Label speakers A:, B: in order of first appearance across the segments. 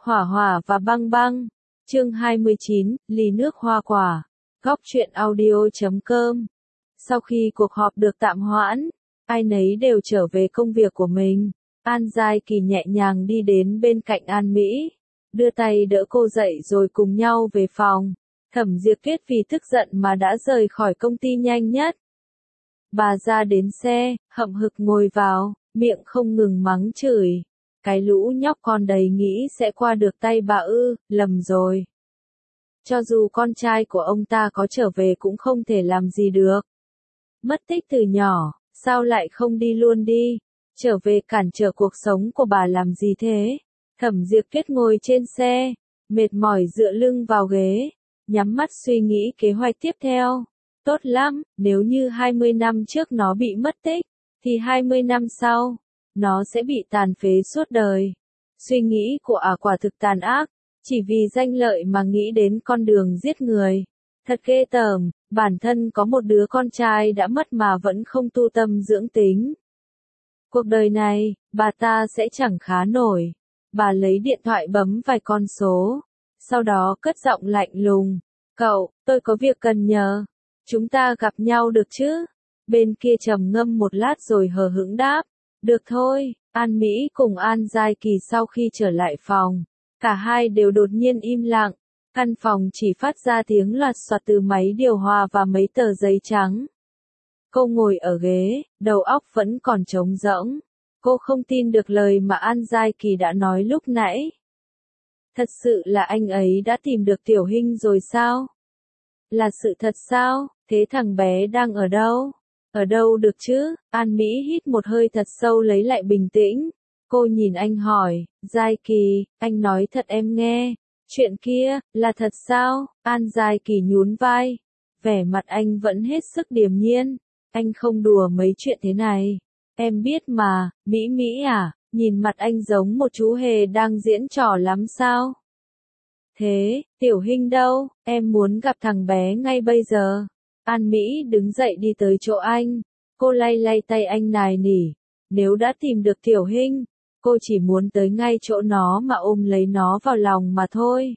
A: Hỏa hỏa và băng băng. Chương 29, ly nước hoa quả. Góc truyện audio.com. Sau khi cuộc họp được tạm hoãn, ai nấy đều trở về công việc của mình. An Giai Kỳ nhẹ nhàng đi đến bên cạnh An Mỹ, đưa tay đỡ cô dậy rồi cùng nhau về phòng. Thẩm Diệp Tuyết vì tức giận mà đã rời khỏi công ty nhanh nhất. Bà ra đến xe, hậm hực ngồi vào, miệng không ngừng mắng chửi. Cái lũ nhóc con đầy nghĩ sẽ qua được tay bà ư, lầm rồi. Cho dù con trai của ông ta có trở về cũng không thể làm gì được. Mất tích từ nhỏ, sao lại không đi luôn đi, trở về cản trở cuộc sống của bà làm gì thế? Thẩm Diệp Tuyết ngồi trên xe, mệt mỏi dựa lưng vào ghế, nhắm mắt suy nghĩ kế hoạch tiếp theo. Tốt lắm, nếu như 20 năm trước nó bị mất tích, thì 20 năm sau, nó sẽ bị tàn phế suốt đời. Suy nghĩ của quả thực tàn ác, chỉ vì danh lợi mà nghĩ đến con đường giết người. Thật ghê tởm, bản thân có một đứa con trai đã mất mà vẫn không tu tâm dưỡng tính. Cuộc đời này, bà ta sẽ chẳng khá nổi. Bà lấy điện thoại bấm vài con số, sau đó cất giọng lạnh lùng. Cậu, tôi có việc cần nhờ. Chúng ta gặp nhau được chứ? Bên kia trầm ngâm một lát rồi hờ hững đáp. Được thôi. An Mỹ cùng An Giai Kỳ sau khi trở lại phòng, cả hai đều đột nhiên im lặng. Căn phòng chỉ phát ra tiếng loạt soạt từ máy điều hòa và mấy tờ giấy trắng. Cô ngồi ở ghế, đầu óc vẫn còn trống rỗng. Cô không tin được lời mà An Giai Kỳ đã nói lúc nãy. Thật sự là anh ấy đã tìm được Tiểu Hinh rồi sao? Là sự thật sao? Thế thằng bé đang ở đâu? Ở đâu được chứ? An Mỹ hít một hơi thật sâu lấy lại bình tĩnh. Cô nhìn anh hỏi, Giai Kỳ, anh nói thật em nghe. Chuyện kia, là thật sao? An Giai Kỳ nhún vai. Vẻ mặt anh vẫn hết sức điềm nhiên. Anh không đùa mấy chuyện thế này. Em biết mà, Mỹ Mỹ à, nhìn mặt anh giống một chú hề đang diễn trò lắm sao? Thế, Tiểu Hinh đâu? Em muốn gặp thằng bé ngay bây giờ. An Mỹ đứng dậy đi tới chỗ anh. Cô lay lay tay anh nài nỉ. Nếu đã tìm được Tiểu Hinh, cô chỉ muốn tới ngay chỗ nó mà ôm lấy nó vào lòng mà thôi.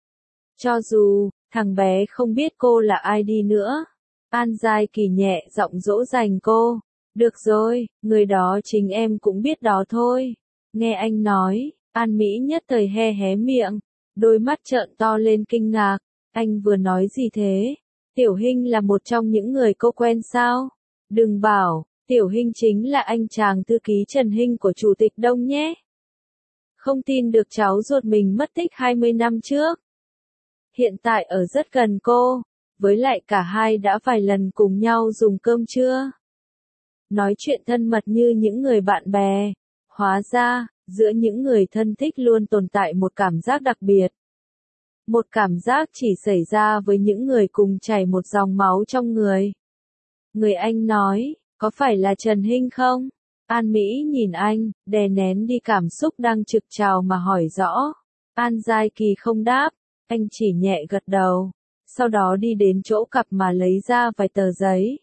A: Cho dù, thằng bé không biết cô là ai đi nữa. An Giai Kỳ nhẹ giọng dỗ dành cô. Được rồi, người đó chính em cũng biết đó thôi. Nghe anh nói, An Mỹ nhất thời hé hé miệng. Đôi mắt trợn to lên kinh ngạc. Anh vừa nói gì thế? Tiểu Hinh là một trong những người cô quen sao? Đừng bảo, Tiểu Hinh chính là anh chàng thư ký Trần Hinh của Chủ tịch Đông nhé. Không tin được cháu ruột mình mất tích 20 năm trước. Hiện tại ở rất gần cô, với lại cả hai đã vài lần cùng nhau dùng cơm trưa. Nói chuyện thân mật như những người bạn bè. Hóa ra, giữa những người thân thích luôn tồn tại một cảm giác đặc biệt. Một cảm giác chỉ xảy ra với những người cùng chảy một dòng máu trong người. Người anh nói, có phải là Trần Hinh không? An Mỹ nhìn anh, đè nén đi cảm xúc đang trực trào mà hỏi rõ. An Giai Kỳ không đáp, anh chỉ nhẹ gật đầu. Sau đó đi đến chỗ cặp mà lấy ra vài tờ giấy.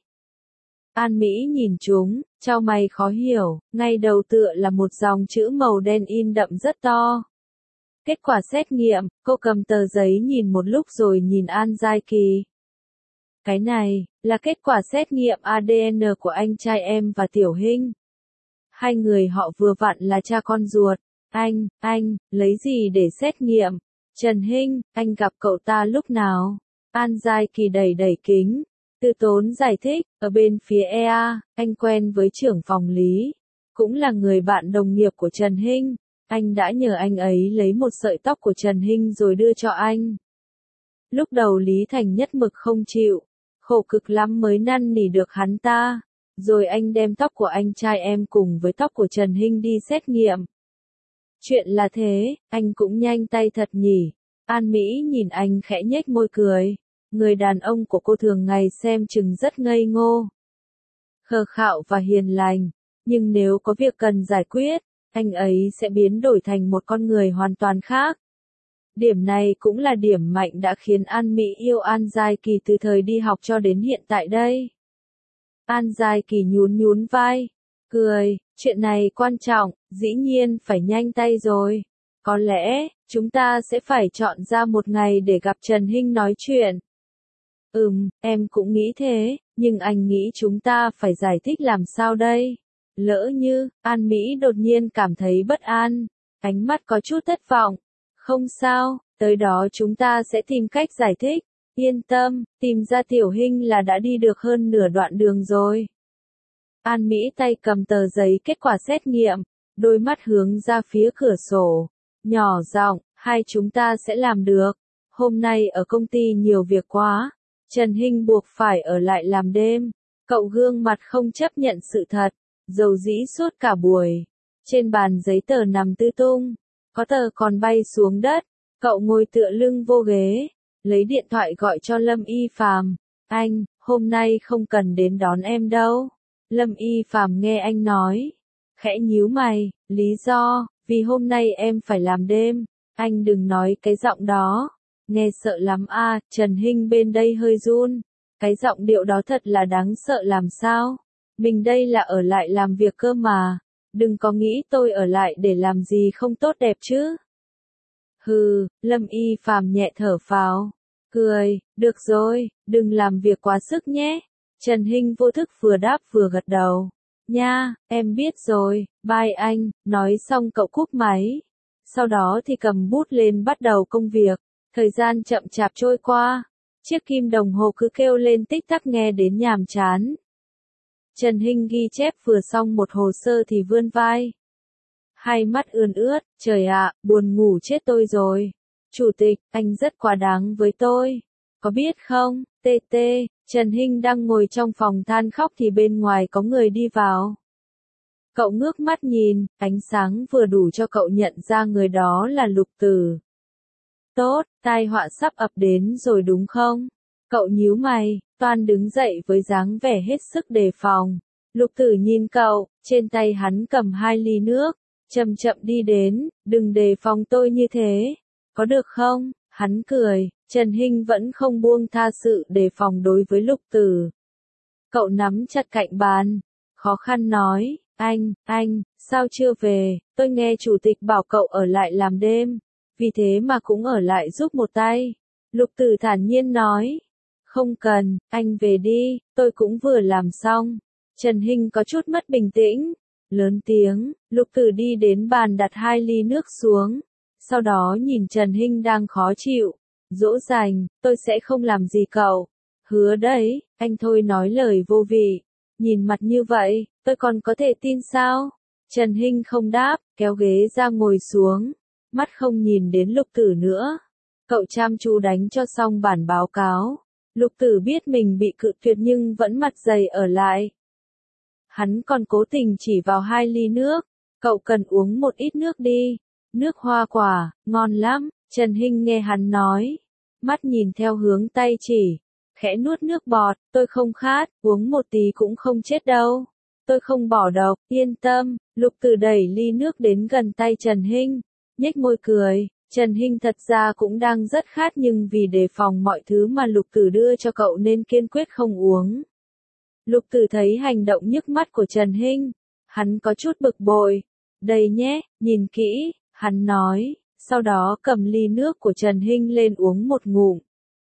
A: An Mỹ nhìn chúng, chau mày khó hiểu, ngay đầu tựa là một dòng chữ màu đen in đậm rất to. Kết quả xét nghiệm, cô cầm tờ giấy nhìn một lúc rồi nhìn An Giai Kỳ. Cái này, là kết quả xét nghiệm ADN của anh trai em và Tiểu Hinh. Hai người họ vừa vặn là cha con ruột. Anh, lấy gì để xét nghiệm? Trần Hinh, anh gặp cậu ta lúc nào? An Giai Kỳ đẩy kính. Từ tốn giải thích, ở bên phía EA, anh quen với trưởng phòng Lý. Cũng là người bạn đồng nghiệp của Trần Hinh. Anh đã nhờ anh ấy lấy một sợi tóc của Trần Hinh rồi đưa cho anh. Lúc đầu Lý Thành nhất mực không chịu. Khổ cực lắm mới năn nỉ được hắn ta. Rồi anh đem tóc của anh trai em cùng với tóc của Trần Hinh đi xét nghiệm. Chuyện là thế, anh cũng nhanh tay thật nhỉ. An Mỹ nhìn anh khẽ nhếch môi cười. Người đàn ông của cô thường ngày xem chừng rất ngây ngô, khờ khạo và hiền lành. Nhưng nếu có việc cần giải quyết, anh ấy sẽ biến đổi thành một con người hoàn toàn khác. Điểm này cũng là điểm mạnh đã khiến An Mỹ yêu An Giai Kỳ từ thời đi học cho đến hiện tại đây. An Giai Kỳ nhún vai, cười, chuyện này quan trọng, dĩ nhiên phải nhanh tay rồi. Có lẽ, chúng ta sẽ phải chọn ra một ngày để gặp Trần Hinh nói chuyện. Em cũng nghĩ thế, nhưng anh nghĩ chúng ta phải giải thích làm sao đây? Lỡ như, An Mỹ đột nhiên cảm thấy bất an, ánh mắt có chút thất vọng. Không sao, tới đó chúng ta sẽ tìm cách giải thích. Yên tâm, tìm ra Tiểu Hinh là đã đi được hơn nửa đoạn đường rồi. An Mỹ tay cầm tờ giấy kết quả xét nghiệm, đôi mắt hướng ra phía cửa sổ, nhỏ giọng, hai chúng ta sẽ làm được. Hôm nay ở công ty nhiều việc quá, Trần Hinh buộc phải ở lại làm đêm. Cậu gương mặt không chấp nhận sự thật, dầu dĩ suốt cả buổi. Trên bàn giấy tờ nằm tứ tung, có tờ còn bay xuống đất. Cậu ngồi tựa lưng vô ghế, lấy điện thoại gọi cho Lâm Y Phàm. Anh, hôm nay không cần đến đón em đâu. Lâm Y Phàm nghe anh nói, khẽ nhíu mày, lý do, vì hôm nay em phải làm đêm. Anh đừng nói cái giọng đó, nghe sợ lắm à. Trần Hinh bên đây hơi run, cái giọng điệu đó thật là đáng sợ làm sao. Mình đây là ở lại làm việc cơ mà, đừng có nghĩ tôi ở lại để làm gì không tốt đẹp chứ. Hừ, Lâm Y Phàm nhẹ thở phào, cười, được rồi, đừng làm việc quá sức nhé. Trần Hinh vô thức vừa đáp vừa gật đầu. Nha, em biết rồi, bye anh, nói xong cậu cúp máy. Sau đó thì cầm bút lên bắt đầu công việc. Thời gian chậm chạp trôi qua, chiếc kim đồng hồ cứ kêu lên tích tắc nghe đến nhàm chán. Trần Hinh ghi chép vừa xong một hồ sơ thì vươn vai. Hai mắt ươn ướt, trời ạ, buồn ngủ chết tôi rồi. Chủ tịch, anh rất quá đáng với tôi. Có biết không, TT, Trần Hinh đang ngồi trong phòng than khóc thì bên ngoài có người đi vào. Cậu ngước mắt nhìn, ánh sáng vừa đủ cho cậu nhận ra người đó là Lục Tử. Tốt, tai họa sắp ập đến rồi đúng không? Cậu nhíu mày, toan đứng dậy với dáng vẻ hết sức đề phòng. Lục Tử nhìn cậu, trên tay hắn cầm 2 ly nước, chậm chậm đi đến, đừng đề phòng tôi như thế, có được không? Hắn cười, Trần Hinh vẫn không buông tha sự đề phòng đối với Lục Tử. Cậu nắm chặt cạnh bàn, khó khăn nói, anh, sao chưa về, tôi nghe chủ tịch bảo cậu ở lại làm đêm, vì thế mà cũng ở lại giúp một tay. Lục Tử thản nhiên nói, không cần, anh về đi, tôi cũng vừa làm xong. Trần Hinh có chút mất bình tĩnh, lớn tiếng, Lục Tử đi đến bàn đặt 2 ly nước xuống, sau đó nhìn Trần Hinh đang khó chịu, dỗ dành, tôi sẽ không làm gì cậu. Hứa đấy, anh thôi nói lời vô vị, nhìn mặt như vậy, tôi còn có thể tin sao? Trần Hinh không đáp, kéo ghế ra ngồi xuống, mắt không nhìn đến Lục Tử nữa. Cậu chăm chú đánh cho xong bản báo cáo. Lục Tử biết mình bị cự tuyệt nhưng vẫn mặt dày ở lại. Hắn còn cố tình chỉ vào 2 ly nước. Cậu cần uống một ít nước đi. Nước hoa quả, ngon lắm. Trần Hinh nghe hắn nói. Mắt nhìn theo hướng tay chỉ. Khẽ nuốt nước bọt, tôi không khát, uống một tí cũng không chết đâu. Tôi không bỏ độc, yên tâm. Lục Tử đẩy ly nước đến gần tay Trần Hinh. Nhếch môi cười. Trần Hinh thật ra cũng đang rất khát nhưng vì đề phòng mọi thứ mà Lục Tử đưa cho cậu nên kiên quyết không uống. Lục Tử thấy hành động nhức mắt của Trần Hinh, hắn có chút bực bội. Đây nhé, nhìn kỹ, hắn nói, sau đó cầm ly nước của Trần Hinh lên uống một ngụm.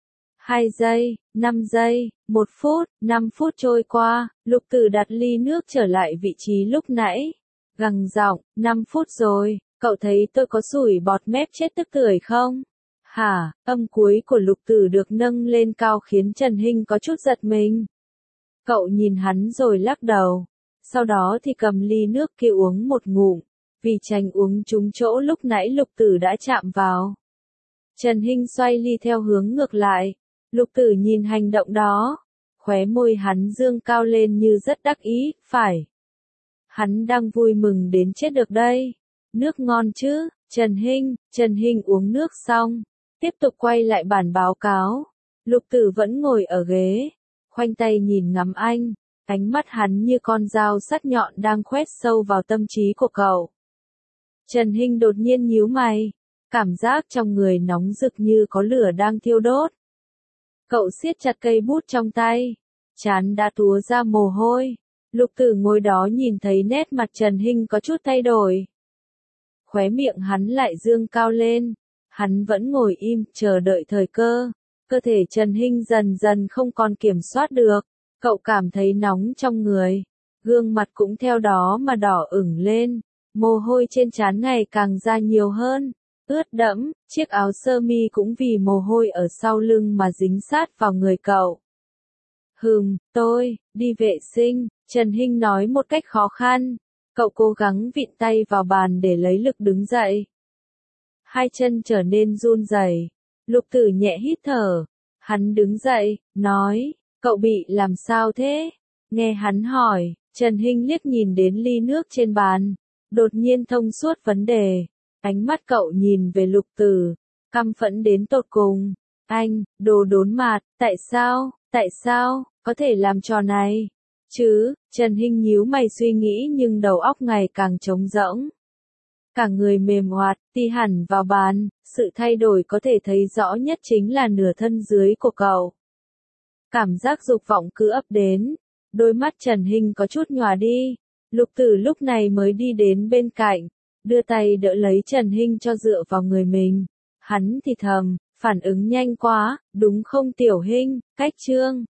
A: 2 giây, 5 giây, 1 phút, 5 phút trôi qua, Lục Tử đặt ly nước trở lại vị trí lúc nãy. Gằn giọng, 5 phút rồi. Cậu thấy tôi có sủi bọt mép chết tức tưởi không? Hả, âm cuối của Lục Tử được nâng lên cao khiến Trần Hinh có chút giật mình. Cậu nhìn hắn rồi lắc đầu. Sau đó thì cầm ly nước kia uống một ngụm, vì tránh uống trúng chỗ lúc nãy Lục Tử đã chạm vào. Trần Hinh xoay ly theo hướng ngược lại. Lục Tử nhìn hành động đó. Khóe môi hắn dương cao lên như rất đắc ý, phải. Hắn đang vui mừng đến chết được đây. Nước ngon chứ, Trần Hinh uống nước xong, tiếp tục quay lại bản báo cáo. Lục Tử vẫn ngồi ở ghế, khoanh tay nhìn ngắm anh, ánh mắt hắn như con dao sắc nhọn đang khoét sâu vào tâm trí của cậu. Trần Hinh đột nhiên nhíu mày, cảm giác trong người nóng rực như có lửa đang thiêu đốt. Cậu siết chặt cây bút trong tay, trán đã túa ra mồ hôi. Lục Tử ngồi đó nhìn thấy nét mặt Trần Hinh có chút thay đổi. khóe miệng hắn lại dương cao lên. Hắn vẫn ngồi im, chờ đợi thời cơ. Cơ thể Trần Hinh dần dần không còn kiểm soát được. Cậu cảm thấy nóng trong người. Gương mặt cũng theo đó mà đỏ ửng lên. Mồ hôi trên trán ngày càng ra nhiều hơn. Ướt đẫm, chiếc áo sơ mi cũng vì mồ hôi ở sau lưng mà dính sát vào người cậu. Tôi, đi vệ sinh, Trần Hinh nói một cách khó khăn. Cậu cố gắng vịn tay vào bàn để lấy lực đứng dậy. Hai chân trở nên run rẩy. Lục Tử nhẹ hít thở. Hắn đứng dậy, nói, cậu bị làm sao thế? Nghe hắn hỏi, Trần Hinh liếc nhìn đến ly nước trên bàn. Đột nhiên thông suốt vấn đề. Ánh mắt cậu nhìn về Lục Tử, căm phẫn đến tột cùng. Anh, đồ đốn mạt, tại sao, có thể làm trò này? Chứ, Trần Hinh nhíu mày suy nghĩ nhưng đầu óc ngày càng trống rỗng. Cả người mềm oạt, tì hẳn vào bàn, sự thay đổi có thể thấy rõ nhất chính là nửa thân dưới của cậu. Cảm giác dục vọng cứ ập đến, đôi mắt Trần Hinh có chút nhòa đi. Lục Tử lúc này mới đi đến bên cạnh, đưa tay đỡ lấy Trần Hinh cho dựa vào người mình. Hắn thì thầm, phản ứng nhanh quá, đúng không Tiểu Hinh, cách chương.